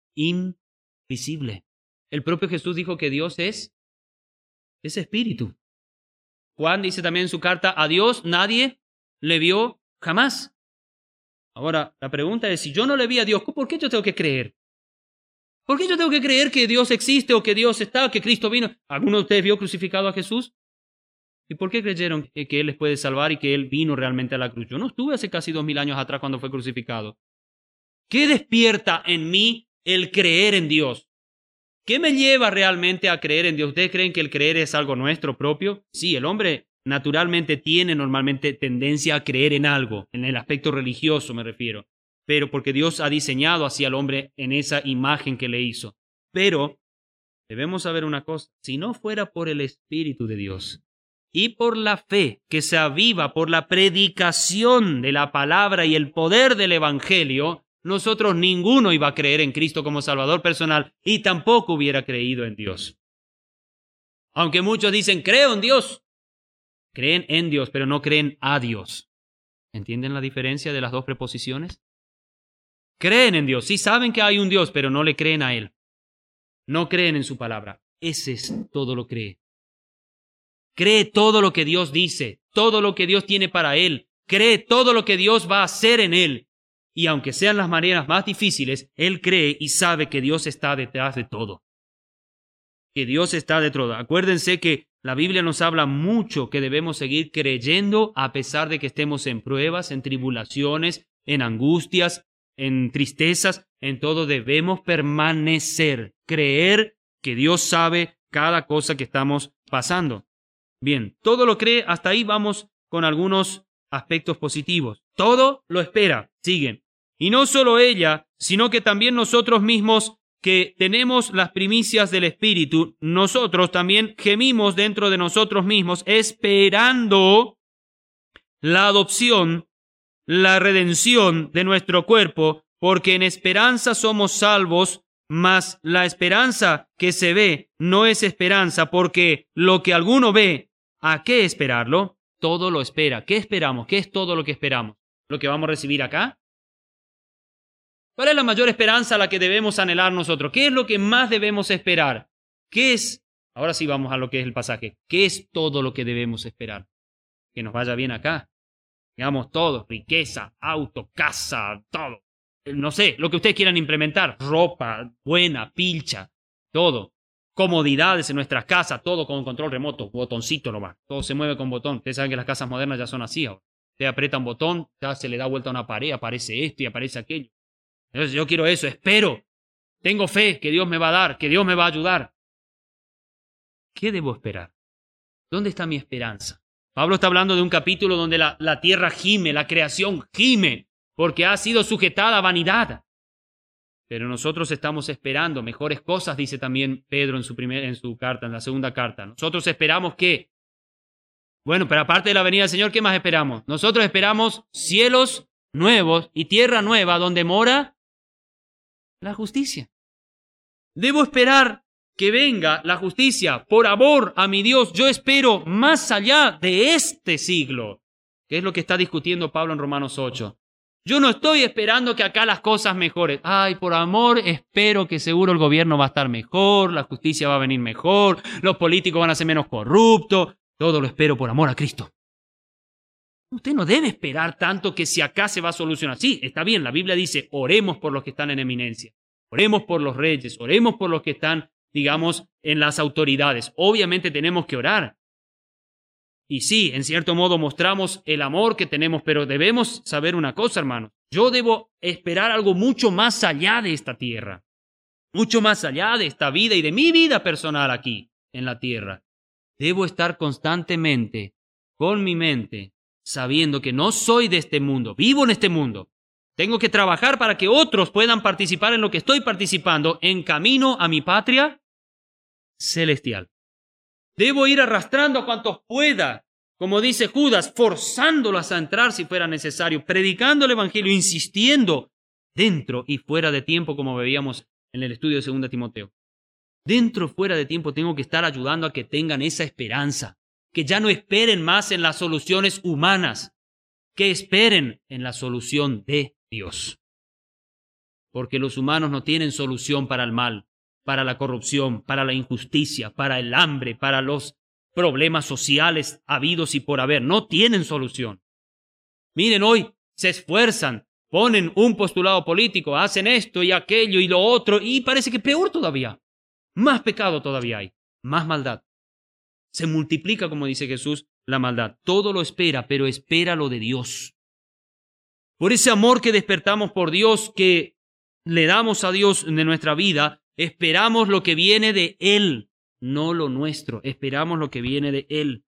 invisible. El propio Jesús dijo que Dios es espíritu. Juan dice también en su carta, a Dios nadie le vio jamás. Ahora, la pregunta es, si yo no le vi a Dios, ¿por qué yo tengo que creer? ¿Por qué yo tengo que creer que Dios existe o que Dios está, que Cristo vino? ¿Alguno de ustedes vio crucificado a Jesús? ¿Y por qué creyeron que Él les puede salvar y que Él vino realmente a la cruz? Yo no estuve hace casi 2000 años atrás cuando fue crucificado. ¿Qué despierta en mí el creer en Dios? ¿Qué me lleva realmente a creer en Dios? ¿Ustedes creen que el creer es algo nuestro propio? Sí, el hombre naturalmente tiene normalmente tendencia a creer en algo, en el aspecto religioso me refiero, pero porque Dios ha diseñado así al hombre en esa imagen que le hizo. Pero debemos saber una cosa, si no fuera por el Espíritu de Dios y por la fe que se aviva por la predicación de la palabra y el poder del Evangelio, nosotros ninguno iba a creer en Cristo como Salvador personal y tampoco hubiera creído en Dios. Aunque muchos dicen, creo en Dios. Creen en Dios, pero no creen a Dios. ¿Entienden la diferencia de las dos preposiciones? Creen en Dios, sí saben que hay un Dios, pero no le creen a Él. No creen en su palabra. Ese es todo lo cree. Cree todo lo que Dios dice, todo lo que Dios tiene para Él. Cree todo lo que Dios va a hacer en Él. Y aunque sean las maneras más difíciles, Él cree y sabe que Dios está detrás de todo. Que Dios está detrás de todo. Acuérdense que la Biblia nos habla mucho que debemos seguir creyendo a pesar de que estemos en pruebas, en tribulaciones, en angustias, en tristezas. En todo debemos permanecer, creer que Dios sabe cada cosa que estamos pasando. Bien, todo lo cree, hasta ahí vamos con algunos aspectos positivos. Todo lo espera, siguen. Y no solo ella, sino que también nosotros mismos que tenemos las primicias del Espíritu, nosotros también gemimos dentro de nosotros mismos, esperando la adopción, la redención de nuestro cuerpo, porque en esperanza somos salvos, mas la esperanza que se ve no es esperanza, porque lo que alguno ve, ¿a qué esperarlo? Todo lo espera. ¿Qué esperamos? ¿Qué es todo lo que esperamos? ¿Lo que vamos a recibir acá? ¿Cuál es la mayor esperanza a la que debemos anhelar nosotros? ¿Qué es lo que más debemos esperar? ¿Qué es? Ahora sí vamos a lo que es el pasaje. ¿Qué es todo lo que debemos esperar? Que nos vaya bien acá. Digamos todo, riqueza, auto, casa, todo. No sé, lo que ustedes quieran implementar. Ropa buena, pilcha, todo. Comodidades en nuestras casas, todo con control remoto, botoncito nomás. Todo se mueve con botón. Ustedes saben que las casas modernas ya son así ahora. Usted aprieta un botón, ya se le da vuelta a una pared, aparece esto y aparece aquello. Entonces yo quiero eso, espero. Tengo fe que Dios me va a dar, que Dios me va a ayudar. ¿Qué debo esperar? ¿Dónde está mi esperanza? Pablo está hablando de un capítulo donde la tierra gime, la creación gime, porque ha sido sujetada a vanidad. Pero nosotros estamos esperando mejores cosas, dice también Pedro en su carta, en la segunda carta. Nosotros esperamos que, bueno, pero aparte de la venida del Señor, ¿qué más esperamos? Nosotros esperamos cielos nuevos y tierra nueva donde mora la justicia. Debo esperar que venga la justicia por amor a mi Dios. Yo espero más allá de este siglo, que es lo que está discutiendo Pablo en Romanos 8. Yo no estoy esperando que acá las cosas mejoren. Ay, por amor, espero que seguro el gobierno va a estar mejor, la justicia va a venir mejor, los políticos van a ser menos corruptos. Todo lo espero por amor a Cristo. Usted no debe esperar tanto que si acá se va a solucionar. Sí, está bien, la Biblia dice, oremos por los que están en eminencia, oremos por los reyes, oremos por los que están, digamos, en las autoridades. Obviamente tenemos que orar. Y sí, en cierto modo mostramos el amor que tenemos, pero debemos saber una cosa, hermano. Yo debo esperar algo mucho más allá de esta tierra, mucho más allá de esta vida y de mi vida personal aquí en la tierra. Debo estar constantemente con mi mente sabiendo que no soy de este mundo, vivo en este mundo. Tengo que trabajar para que otros puedan participar en lo que estoy participando en camino a mi patria celestial. Debo ir arrastrando a cuantos pueda, como dice Judas, forzándolos a entrar si fuera necesario, predicando el evangelio, insistiendo dentro y fuera de tiempo, como veíamos en el estudio de 2 Timoteo. Dentro y fuera de tiempo tengo que estar ayudando a que tengan esa esperanza, que ya no esperen más en las soluciones humanas, que esperen en la solución de Dios. Porque los humanos no tienen solución para el mal, para la corrupción, para la injusticia, para el hambre, para los problemas sociales habidos y por haber. No tienen solución. Miren, hoy se esfuerzan, ponen un postulado político, hacen esto y aquello y lo otro, y parece que peor todavía. Más pecado todavía hay, más maldad. Se multiplica, como dice Jesús, la maldad. Todo lo espera, pero espera lo de Dios. Por ese amor que despertamos por Dios, que le damos a Dios de nuestra vida, esperamos lo que viene de Él, no lo nuestro. Esperamos lo que viene de Él.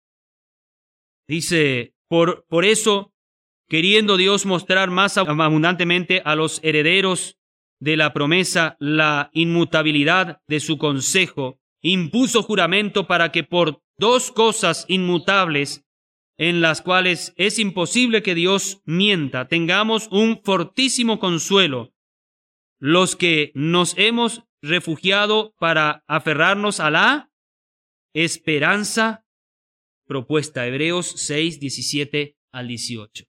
Dice, por eso, queriendo Dios mostrar más abundantemente a los herederos de la promesa la inmutabilidad de su consejo, impuso juramento para que por 2 cosas inmutables, en las cuales es imposible que Dios mienta, tengamos un fortísimo consuelo, los que nos hemos refugiado para aferrarnos a la esperanza propuesta. Hebreos 6, 17 al 18.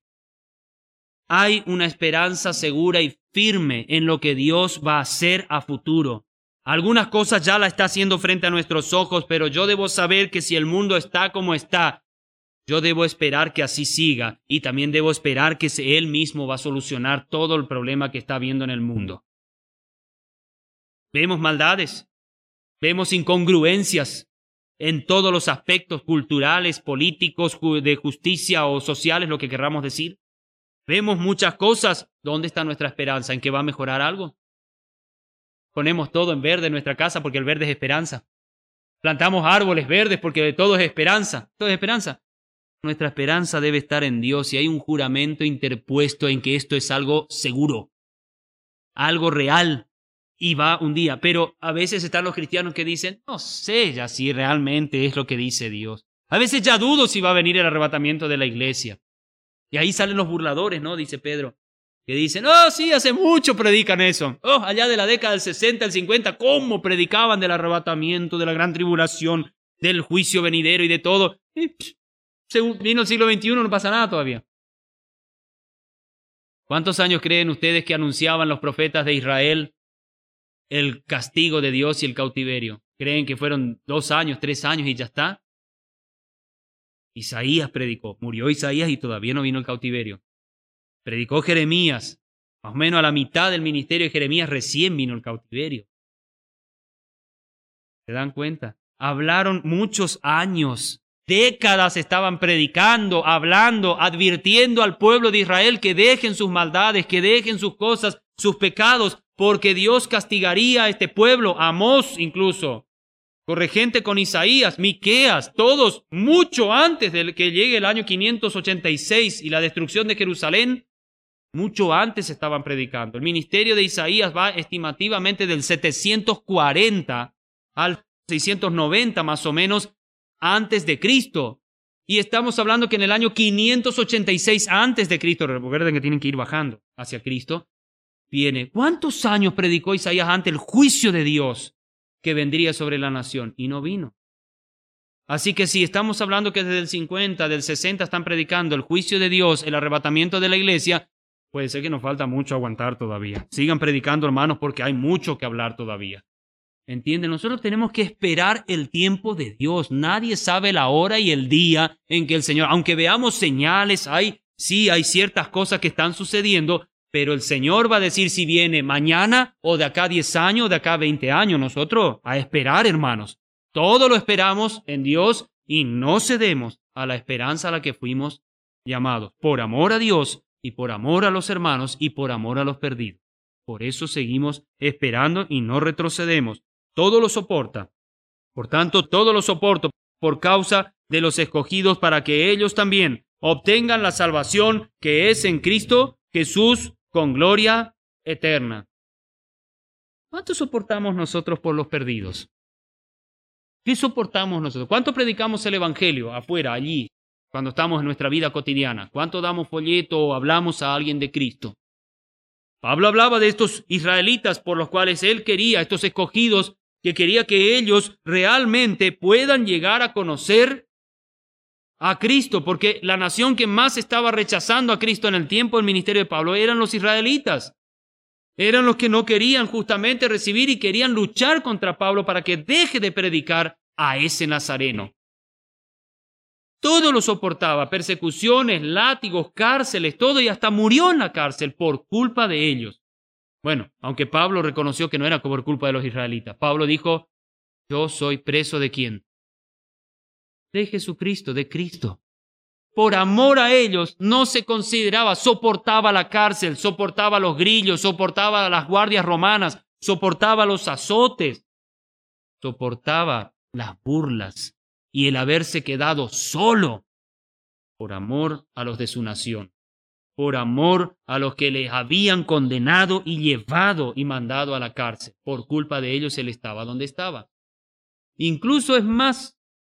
Hay una esperanza segura y firme en lo que Dios va a hacer a futuro. Algunas cosas ya la está haciendo frente a nuestros ojos, pero yo debo saber que si el mundo está como está, yo debo esperar que así siga y también debo esperar que Él mismo va a solucionar todo el problema que está habiendo en el mundo. Vemos maldades, vemos incongruencias en todos los aspectos culturales, políticos, de justicia o sociales, lo que querramos decir. Vemos muchas cosas. ¿Dónde está nuestra esperanza? ¿En que va a mejorar algo? ponemos todo en verde en nuestra casa porque el verde es esperanza. Plantamos árboles verdes porque todo es esperanza. Todo es esperanza. Nuestra esperanza debe estar en Dios y hay un juramento interpuesto en que esto es algo seguro, algo real y va un día. Pero a veces están los cristianos que dicen, no sé ya si realmente es lo que dice Dios. A veces ya dudo si va a venir el arrebatamiento de la iglesia. Y ahí salen los burladores, ¿no? Dice Pedro, que dicen, oh sí, hace mucho predican eso. Oh, allá de la década del 60 al 50, ¿cómo predicaban del arrebatamiento, de la gran tribulación, del juicio venidero y de todo? Y, según vino el siglo XXI, no pasa nada todavía. ¿Cuántos años creen ustedes que anunciaban los profetas de Israel el castigo de Dios y el cautiverio? ¿Creen que fueron 2 años, 3 años y ya está? Isaías predicó, murió Isaías y todavía no vino el cautiverio. Predicó Jeremías, más o menos a la mitad del ministerio de Jeremías recién vino el cautiverio. ¿Se dan cuenta? Hablaron muchos años, décadas estaban predicando, hablando, advirtiendo al pueblo de Israel que dejen sus maldades, que dejen sus cosas, sus pecados, porque Dios castigaría a este pueblo, Amós incluso. Corregente con Isaías, Miqueas, todos mucho antes de que llegue el año 586 y la destrucción de Jerusalén, mucho antes estaban predicando. El ministerio de Isaías va estimativamente del 740 al 690 más o menos antes de Cristo. Y estamos hablando que en el año 586 antes de Cristo, recuerden que tienen que ir bajando hacia Cristo, viene. ¿Cuántos años predicó Isaías ante el juicio de Dios que vendría sobre la nación? Y no vino. Así que si estamos hablando que desde el 50, del 60 están predicando el juicio de Dios, el arrebatamiento de la iglesia, puede ser que nos falta mucho aguantar todavía. Sigan predicando, hermanos, porque hay mucho que hablar todavía. ¿Entienden? Nosotros tenemos que esperar el tiempo de Dios. Nadie sabe la hora y el día en que el Señor, aunque veamos señales, hay ciertas cosas que están sucediendo, pero el Señor va a decir si viene mañana o de acá 10 años o de acá 20 años. Nosotros a esperar, hermanos. Todo lo esperamos en Dios y no cedemos a la esperanza a la que fuimos llamados. Por amor a Dios y por amor a los hermanos y por amor a los perdidos. Por eso seguimos esperando y no retrocedemos. Todo lo soporta. Por tanto, todo lo soporto por causa de los escogidos para que ellos también obtengan la salvación que es en Cristo Jesús con gloria eterna. ¿Cuánto soportamos nosotros por los perdidos? ¿Qué soportamos nosotros? ¿Cuánto predicamos el Evangelio afuera, allí, cuando estamos en nuestra vida cotidiana? ¿Cuánto damos folleto o hablamos a alguien de Cristo? Pablo hablaba de estos israelitas por los cuales él quería, estos escogidos, que quería que ellos realmente puedan llegar a conocer a Cristo, porque la nación que más estaba rechazando a Cristo en el tiempo del ministerio de Pablo eran los israelitas. Eran los que no querían justamente recibir y querían luchar contra Pablo para que deje de predicar a ese nazareno. Todo lo soportaba, persecuciones, látigos, cárceles, todo, y hasta murió en la cárcel por culpa de ellos. Bueno, aunque Pablo reconoció que no era por culpa de los israelitas. Pablo dijo, yo soy preso ¿de quién? De Jesucristo, de Cristo. Por amor a ellos no se consideraba, soportaba la cárcel, soportaba los grillos, soportaba las guardias romanas, soportaba los azotes, soportaba las burlas y el haberse quedado solo por amor a los de su nación, por amor a los que les habían condenado y llevado y mandado a la cárcel. Por culpa de ellos él estaba donde estaba. Incluso es más,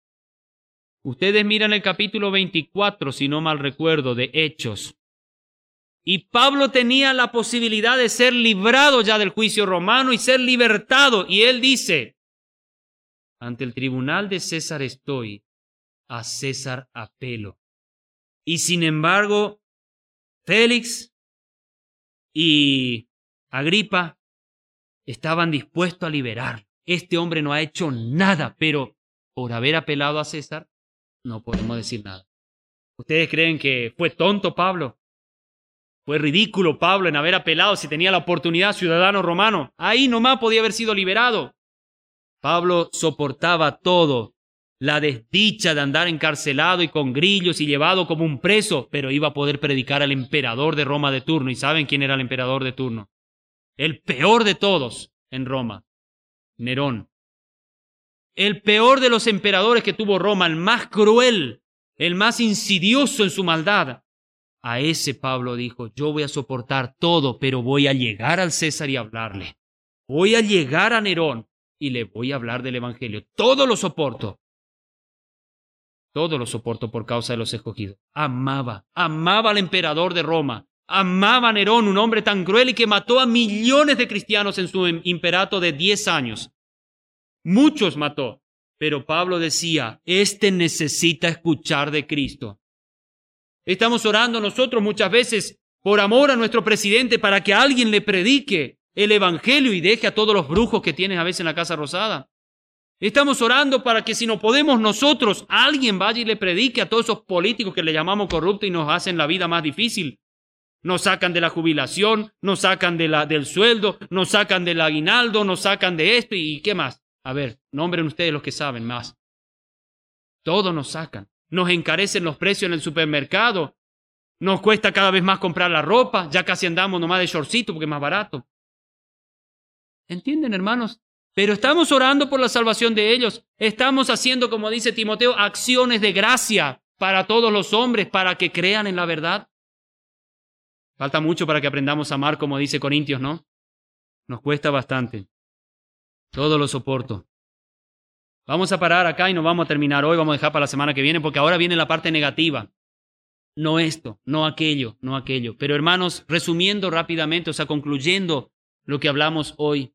ustedes miran el capítulo 24, si no mal recuerdo, de Hechos. Y Pablo tenía la posibilidad de ser librado ya del juicio romano y ser libertado. Y él dice, ante el tribunal de César estoy, a César apelo. Y sin embargo, Félix y Agripa estaban dispuestos a liberar. Este hombre no ha hecho nada, pero por haber apelado a César, no podemos decir nada. ¿Ustedes creen que fue tonto Pablo? ¿Fue ridículo Pablo en haber apelado si tenía la oportunidad, ciudadano romano? Ahí nomás podía haber sido liberado. Pablo soportaba todo, la desdicha de andar encarcelado y con grillos y llevado como un preso, pero iba a poder predicar al emperador de Roma de turno. ¿Y saben quién era el emperador de turno? El peor de todos, en Roma? Nerón. El peor de los emperadores que tuvo Roma, el más cruel, el más insidioso en su maldad. A ese Pablo dijo, yo voy a soportar todo, pero voy a llegar al César y hablarle. Voy a llegar a Nerón y le voy a hablar del Evangelio. Todo lo soporto. Todo lo soporto por causa de los escogidos. Amaba al emperador de Roma. Amaba a Nerón, un hombre tan cruel y que mató a millones de cristianos en su imperato de 10 años. Muchos mató. Pero Pablo decía, este necesita escuchar de Cristo. Estamos orando nosotros muchas veces por amor a nuestro presidente para que alguien le predique el Evangelio y deje a todos los brujos que tienes a veces en la Casa Rosada. Estamos orando para que si no podemos nosotros, alguien vaya y le predique a todos esos políticos que le llamamos corruptos y nos hacen la vida más difícil. Nos sacan de la jubilación, nos sacan del sueldo, nos sacan del aguinaldo, nos sacan de esto y ¿qué más? A ver, nombren ustedes los que saben más. Todo nos sacan. Nos encarecen los precios en el supermercado. Nos cuesta cada vez más comprar la ropa. Ya casi andamos nomás de shortcito porque es más barato. ¿Entienden, hermanos? Pero estamos orando por la salvación de ellos. Estamos haciendo, como dice Timoteo, acciones de gracia para todos los hombres para que crean en la verdad. Falta mucho para que aprendamos a amar, como dice Corintios, ¿no? Nos cuesta bastante. Todo lo soporto. Vamos a parar acá y no vamos a terminar hoy, vamos a dejar para la semana que viene, porque ahora viene la parte negativa. No esto, no aquello, no aquello. Pero hermanos, resumiendo rápidamente, o sea, concluyendo lo que hablamos hoy.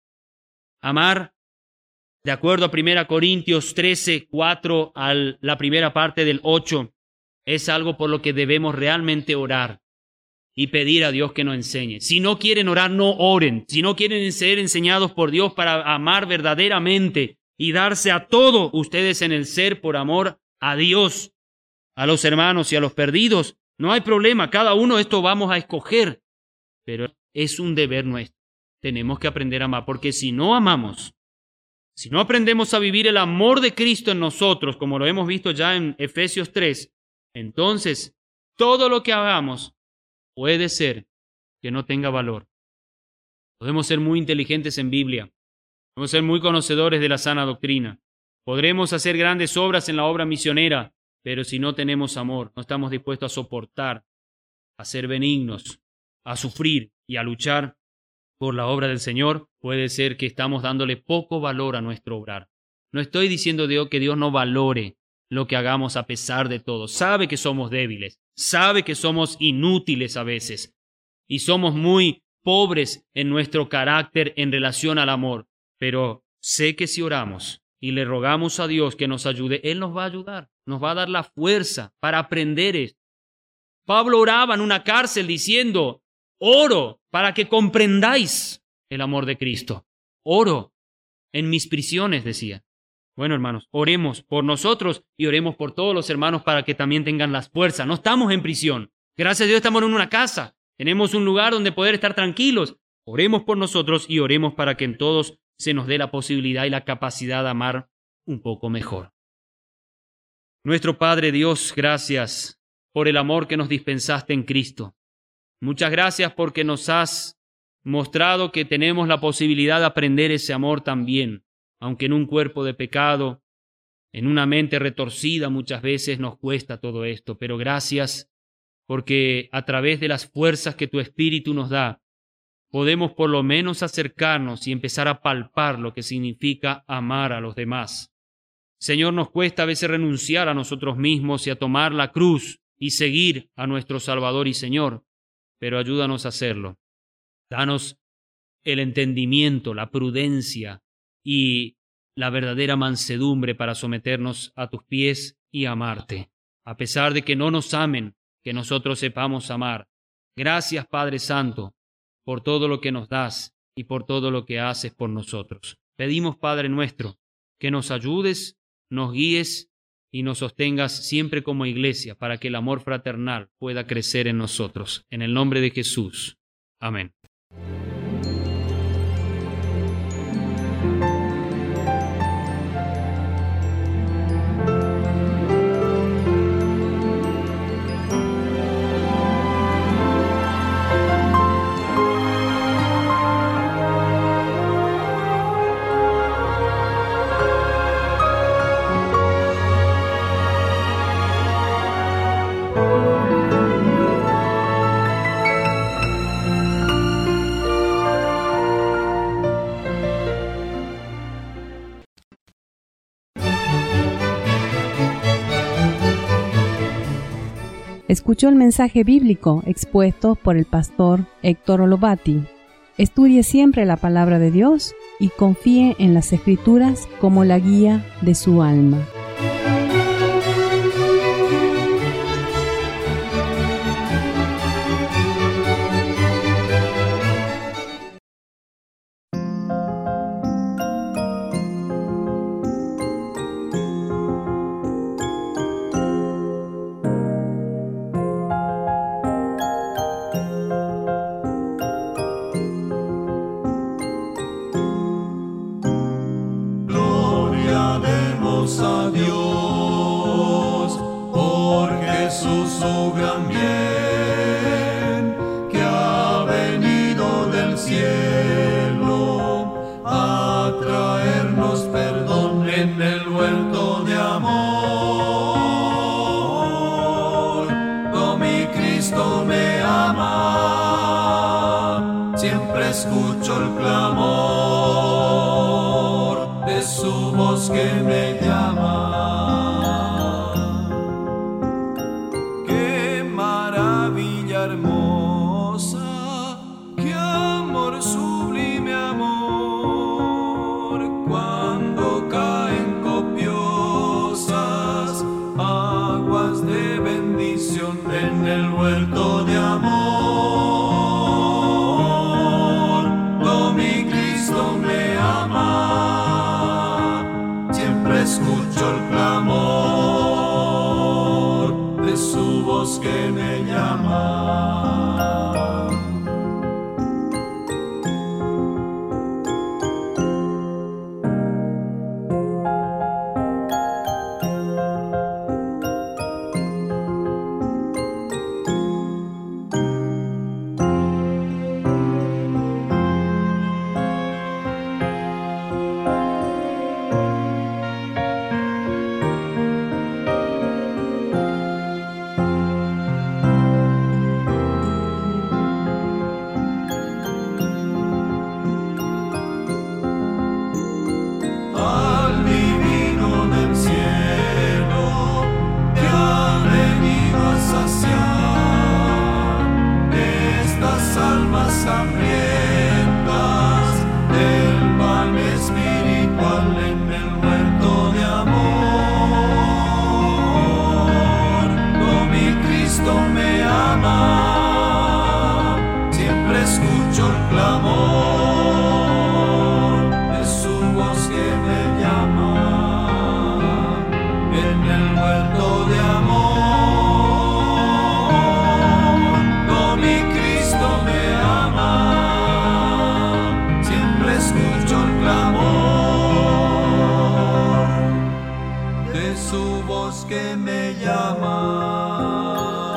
Amar, de acuerdo a 1 Corintios 13, 4, a la primera parte del 8, es algo por lo que debemos realmente orar y pedir a Dios que nos enseñe. Si no quieren orar, no oren. Si no quieren ser enseñados por Dios para amar verdaderamente y darse a todo ustedes en el ser por amor a Dios, a los hermanos y a los perdidos, no hay problema. Cada uno esto vamos a escoger, pero es un deber nuestro. Tenemos que aprender a amar, porque si no amamos, si no aprendemos a vivir el amor de Cristo en nosotros, como lo hemos visto ya en Efesios 3, entonces todo lo que hagamos puede ser que no tenga valor. Podemos ser muy inteligentes en Biblia, podemos ser muy conocedores de la sana doctrina, podremos hacer grandes obras en la obra misionera, pero si no tenemos amor, no estamos dispuestos a soportar, a ser benignos, a sufrir y a luchar por la obra del Señor, puede ser que estamos dándole poco valor a nuestro obrar. No estoy diciendo que Dios no valore lo que hagamos a pesar de todo. Sabe que somos débiles, sabe que somos inútiles a veces y somos muy pobres en nuestro carácter en relación al amor. Pero sé que si oramos y le rogamos a Dios que nos ayude, Él nos va a ayudar, nos va a dar la fuerza para aprender esto. Pablo oraba en una cárcel diciendo, oro para que comprendáis el amor de Cristo. Oro en mis prisiones, decía. Bueno, hermanos, oremos por nosotros y oremos por todos los hermanos para que también tengan las fuerzas. No estamos en prisión. Gracias a Dios estamos en una casa. Tenemos un lugar donde poder estar tranquilos. Oremos por nosotros y oremos para que en todos se nos dé la posibilidad y la capacidad de amar un poco mejor. Nuestro Padre Dios, gracias por el amor que nos dispensaste en Cristo. Muchas gracias porque nos has mostrado que tenemos la posibilidad de aprender ese amor también, aunque en un cuerpo de pecado, en una mente retorcida muchas veces nos cuesta todo esto, pero gracias porque a través de las fuerzas que tu Espíritu nos da, podemos por lo menos acercarnos y empezar a palpar lo que significa amar a los demás. Señor, nos cuesta a veces renunciar a nosotros mismos y a tomar la cruz y seguir a nuestro Salvador y Señor, pero ayúdanos a hacerlo. Danos el entendimiento, la prudencia y la verdadera mansedumbre para someternos a tus pies y amarte. A pesar de que no nos amen, que nosotros sepamos amar. Gracias, Padre Santo, por todo lo que nos das y por todo lo que haces por nosotros. Pedimos, Padre nuestro, que nos ayudes, nos guíes y nos sostengas siempre como iglesia para que el amor fraternal pueda crecer en nosotros. En el nombre de Jesús. Amén. Escuchó el mensaje bíblico expuesto por el pastor Héctor Olovati. Estudie siempre la palabra de Dios y confíe en las Escrituras como la guía de su alma. A Dios por Jesús su gran bien, que ha venido del cielo a traernos perdón en el huerto de amor. Oh, mi Cristo me ama, siempre escucho el clamor de su voz que me llama. Qué maravilla hermosa, qué amor sublime amor, cuando caen copiosas aguas de bendición en el huerto de amor. Oh, mi Cristo me ama, escucho el clamor de su voz que me llama. Su voz que me llama.